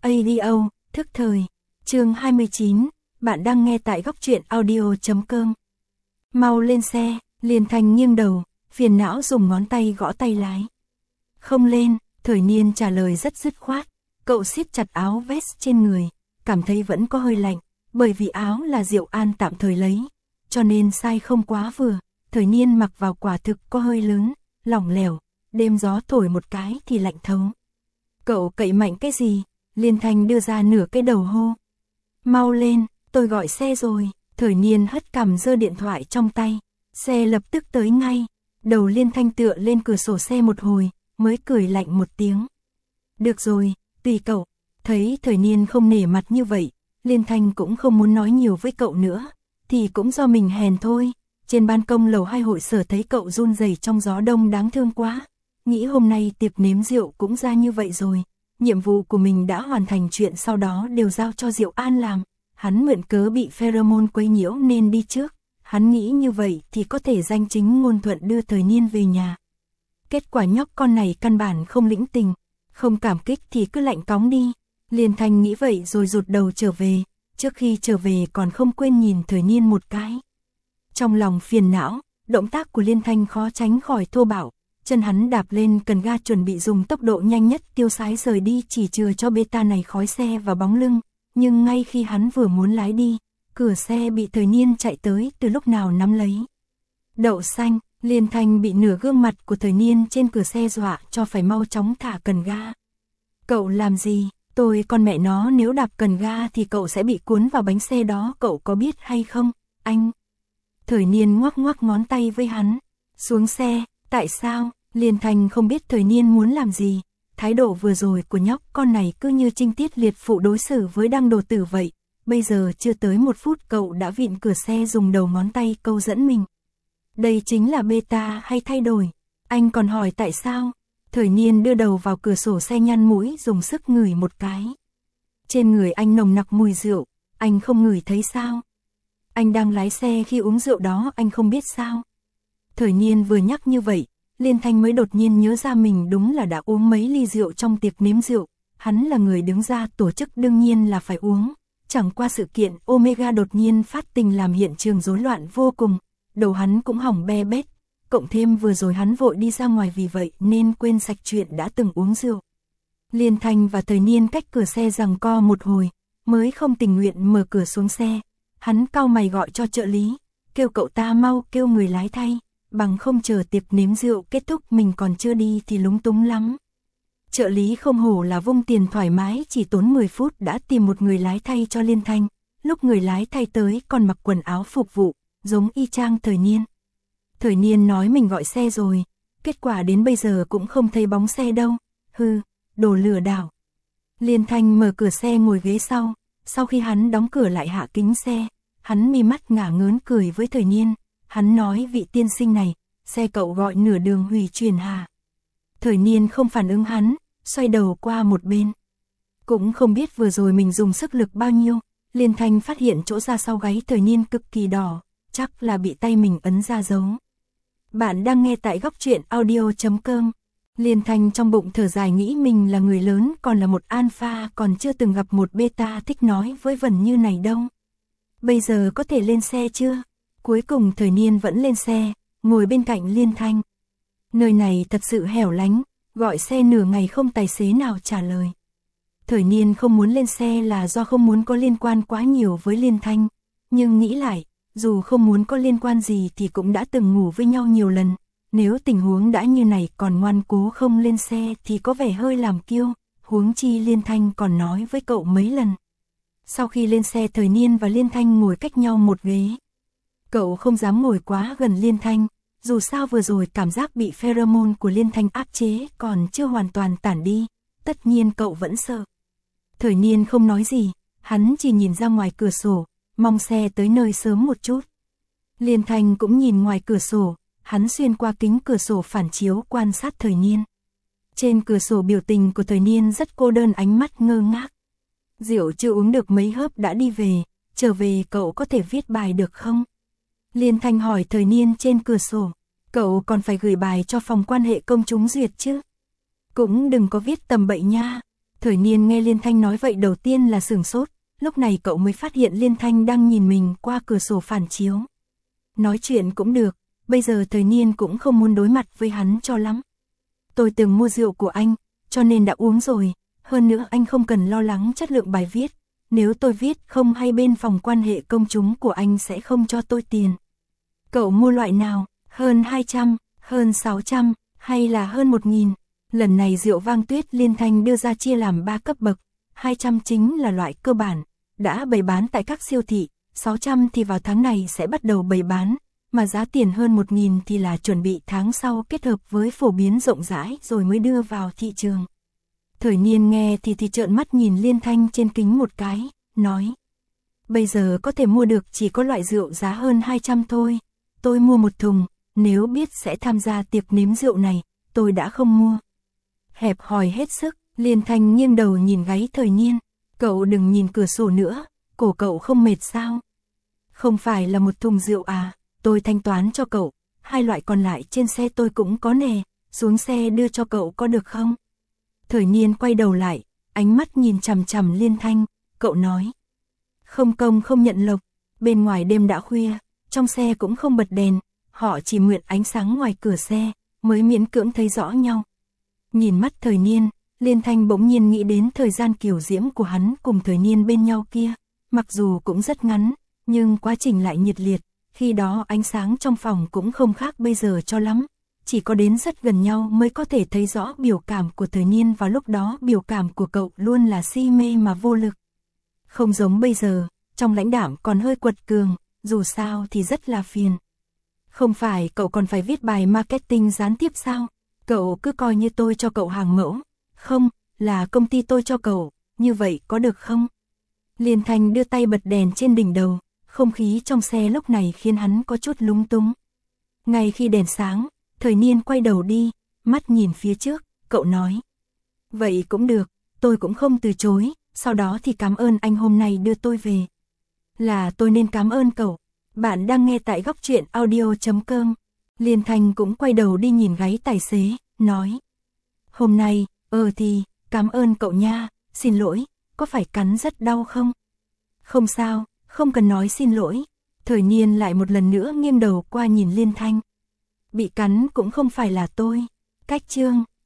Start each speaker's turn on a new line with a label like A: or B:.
A: ADO, thức thời. Chương 29, bạn đang nghe tại góc truyện audio.com. Mau lên xe, Liên Thanh nghiêng đầu, phiền não dùng ngón tay gõ tay lái. Không lên, Thời Niên trả lời rất dứt khoát. Cậu siết chặt áo vest trên người, cảm thấy vẫn có hơi lạnh, bởi vì áo là Diệu An tạm thời lấy, cho nên size không quá vừa. Thời Niên mặc vào quả thực có hơi lớn, lỏng lẻo, đêm gió thổi một cái thì lạnh thấu. Cậu cậy mạnh cái gì? Liên Thanh đưa ra nửa cái đầu hô. Mau lên, tôi gọi xe rồi. Thời Niên hất cằm giơ điện thoại trong tay. Xe lập tức tới ngay. Đầu Liên Thanh tựa lên cửa sổ xe một hồi, mới cười lạnh một tiếng. Được rồi, tùy cậu. Thấy Thời Niên không nể mặt như vậy, Liên Thanh cũng không muốn nói nhiều với cậu nữa. Thì cũng do mình hèn thôi. Trên ban công lầu 2 hội sở thấy cậu run rẩy trong gió đông đáng thương quá. Nghĩ hôm nay tiệc nếm rượu cũng ra như vậy rồi. Nhiệm vụ của mình đã hoàn thành, chuyện sau đó đều giao cho Diệu An làm. Hắn mượn cớ bị pheromone quấy nhiễu nên đi trước. Hắn nghĩ như vậy thì có thể danh chính ngôn thuận đưa Thời Niên về nhà. Kết quả nhóc con này căn bản không lĩnh tình, không cảm kích thì cứ lạnh cóng đi. Liên Thanh nghĩ vậy rồi rụt đầu trở về. Trước khi trở về còn không quên nhìn Thời Niên một cái. Trong lòng phiền não, động tác của Liên Thanh khó tránh khỏi thô bạo. Chân hắn đạp lên cần ga chuẩn bị dùng tốc độ nhanh nhất tiêu sái rời đi, chỉ chừa cho beta này khói xe và bóng lưng. Nhưng ngay khi hắn vừa muốn lái đi, cửa xe bị Thời Niên chạy tới từ lúc nào nắm lấy. Đậu xanh, Liên Thanh bị nửa gương mặt của Thời Niên trên cửa xe dọa cho phải mau chóng thả cần ga. Cậu làm gì? Tôi con mẹ nó, nếu đạp cần ga thì cậu sẽ bị cuốn vào bánh xe đó, cậu có biết hay không, anh? Thời Niên ngoắc ngoắc ngón tay với hắn. Xuống xe. Tại sao? Liên Thanh không biết Thời Niên muốn làm gì. Thái độ vừa rồi của nhóc con này cứ như trinh tiết liệt phụ đối xử với đăng đồ tử vậy. Bây giờ chưa tới 1 phút cậu đã vịn cửa xe dùng đầu ngón tay câu dẫn mình. Đây chính là beta hay thay đổi? Anh còn hỏi tại sao? Thời Niên đưa đầu vào cửa sổ xe, nhăn mũi dùng sức ngửi một cái. Trên người anh nồng nặc mùi rượu, anh không ngửi thấy sao? Anh đang lái xe khi uống rượu đó, anh không biết sao? Thời Niên vừa nhắc như vậy, Liên Thanh mới đột nhiên nhớ ra mình đúng là đã uống mấy ly rượu trong tiệc nếm rượu. Hắn là người đứng ra tổ chức, đương nhiên là phải uống. Chẳng qua sự kiện Omega đột nhiên phát tình làm hiện trường rối loạn vô cùng. Đầu hắn cũng hỏng be bét. Cộng thêm vừa rồi hắn vội đi ra ngoài, vì vậy nên quên sạch chuyện đã từng uống rượu. Liên Thanh và Thời Niên cách cửa xe giằng co một hồi, mới không tình nguyện mở cửa xuống xe. Hắn cau mày gọi cho trợ lý, kêu cậu ta mau kêu người lái thay. Bằng không chờ tiệc nếm rượu kết thúc mình còn chưa đi thì lúng túng lắm. Trợ lý không hổ là vung tiền thoải mái, chỉ tốn 10 phút đã tìm một người lái thay cho Liên Thanh. Lúc người lái thay tới còn mặc quần áo phục vụ, giống y chang Thời Niên. Thời Niên nói mình gọi xe rồi, kết quả đến bây giờ cũng không thấy bóng xe đâu. Hừ, đồ lừa đảo. Liên Thanh mở cửa xe ngồi ghế sau khi hắn đóng cửa lại hạ kính xe, hắn mi mắt ngả ngớn cười với Thời Niên. Hắn nói, vị tiên sinh này, xe cậu gọi nửa đường hủy chuyển hà. Thời Niên không phản ứng hắn, xoay đầu qua một bên. Cũng không biết vừa rồi mình dùng sức lực bao nhiêu, Liên Thanh phát hiện chỗ ra sau gáy Thời Niên cực kỳ đỏ, chắc là bị tay mình ấn ra dấu. Bạn đang nghe tại góc truyện audio.com. Liên Thanh trong bụng thở dài, nghĩ mình là người lớn, còn là một alpha, còn chưa từng gặp một beta thích nói với vẩn như này đâu. Bây giờ có thể lên xe chưa? Cuối cùng Thời Niên vẫn lên xe, ngồi bên cạnh Liên Thanh. Nơi này thật sự hẻo lánh, gọi xe nửa ngày không tài xế nào trả lời. Thời Niên không muốn lên xe là do không muốn có liên quan quá nhiều với Liên Thanh, nhưng nghĩ lại, dù không muốn có liên quan gì thì cũng đã từng ngủ với nhau nhiều lần. Nếu tình huống đã như này còn ngoan cố không lên xe thì có vẻ hơi làm kiêu, huống chi Liên Thanh còn nói với cậu mấy lần. Sau khi lên xe, Thời Niên và Liên Thanh ngồi cách nhau một ghế. Cậu không dám ngồi quá gần Liên Thanh, dù sao vừa rồi cảm giác bị pheromone của Liên Thanh áp chế còn chưa hoàn toàn tản đi, tất nhiên cậu vẫn sợ. Thời Niên không nói gì, hắn chỉ nhìn ra ngoài cửa sổ, mong xe tới nơi sớm một chút. Liên Thanh cũng nhìn ngoài cửa sổ, hắn xuyên qua kính cửa sổ phản chiếu quan sát Thời Niên. Trên cửa sổ biểu tình của Thời Niên rất cô đơn, ánh mắt ngơ ngác. Rượu chưa uống được mấy hớp đã đi về, trở về cậu có thể viết bài được không? Liên Thanh hỏi Thời Niên trên cửa sổ, cậu còn phải gửi bài cho phòng quan hệ công chúng duyệt chứ? Cũng đừng có viết tầm bậy nha. Thời Niên nghe Liên Thanh nói vậy đầu tiên là sửng sốt, lúc này cậu mới phát hiện Liên Thanh đang nhìn mình qua cửa sổ phản chiếu. Nói chuyện cũng được, bây giờ Thời Niên cũng không muốn đối mặt với hắn cho lắm. Tôi từng mua rượu của anh, cho nên đã uống rồi, hơn nữa anh không cần lo lắng chất lượng bài viết, nếu tôi viết không hay bên phòng quan hệ công chúng của anh sẽ không cho tôi tiền. Cậu mua loại nào, hơn 200, hơn 600, hay là hơn 1000? Lần này rượu Vang Tuyết Liên Thanh đưa ra chia làm 3 cấp bậc, 200 chính là loại cơ bản, đã bày bán tại các siêu thị, 600 thì vào tháng này sẽ bắt đầu bày bán, mà giá tiền hơn 1000 thì là chuẩn bị tháng sau kết hợp với phổ biến rộng rãi rồi mới đưa vào thị trường. Thời Niên nghe thì trợn mắt nhìn Liên Thanh trên kính một cái, nói: bây giờ có thể mua được chỉ có loại rượu giá hơn 200 thôi, tôi mua một thùng, nếu biết sẽ tham gia tiệc nếm rượu này, tôi đã không mua. Hẹp hòi hết sức, Liên Thanh nghiêng đầu nhìn gáy Thời Niên, cậu đừng nhìn cửa sổ nữa, cổ cậu không mệt sao? Không phải là một thùng rượu à, tôi thanh toán cho cậu, 2 loại còn lại trên xe tôi cũng có nè, xuống xe đưa cho cậu có được không? Thời Niên quay đầu lại, ánh mắt nhìn chằm chằm Liên Thanh, cậu nói: không công không nhận lộc, bên ngoài đêm đã khuya, trong xe cũng không bật đèn, họ chỉ mượn ánh sáng ngoài cửa xe, mới miễn cưỡng thấy rõ nhau. Nhìn mắt Thời Niên, Liên Thanh bỗng nhiên nghĩ đến thời gian kiều diễm của hắn cùng Thời Niên bên nhau kia, mặc dù cũng rất ngắn, nhưng quá trình lại nhiệt liệt, khi đó ánh sáng trong phòng cũng không khác bây giờ cho lắm, chỉ có đến rất gần nhau mới có thể thấy rõ biểu cảm của Thời Niên vào lúc đó, biểu cảm của cậu luôn là si mê mà vô lực. Không giống bây giờ, trong lãnh đạm còn hơi quật cường, dù sao thì rất là phiền. Không phải cậu còn phải viết bài marketing gián tiếp sao? Cậu cứ coi như tôi cho cậu hàng mẫu, không, là công ty tôi cho cậu, như vậy có được không? Liên Thanh đưa tay bật đèn trên đỉnh đầu, không khí trong xe lúc này khiến hắn có chút lúng túng. Ngay khi đèn sáng, Thời Niên quay đầu đi, mắt nhìn phía trước, cậu nói: vậy cũng được, tôi cũng không từ chối, sau đó thì cảm ơn anh hôm nay đưa tôi về. Là tôi nên cảm ơn cậu. Bạn đang nghe tại góc truyện audio.com. Liên Thanh cũng quay đầu đi nhìn gáy tài xế, nói: hôm nay, thì, cảm ơn cậu nha, xin lỗi, có phải cắn rất đau không? Không sao, không cần nói xin lỗi. Thời Niên lại một lần nữa nghiêng đầu qua nhìn Liên Thanh. Bị cắn cũng không phải là tôi. Cách chương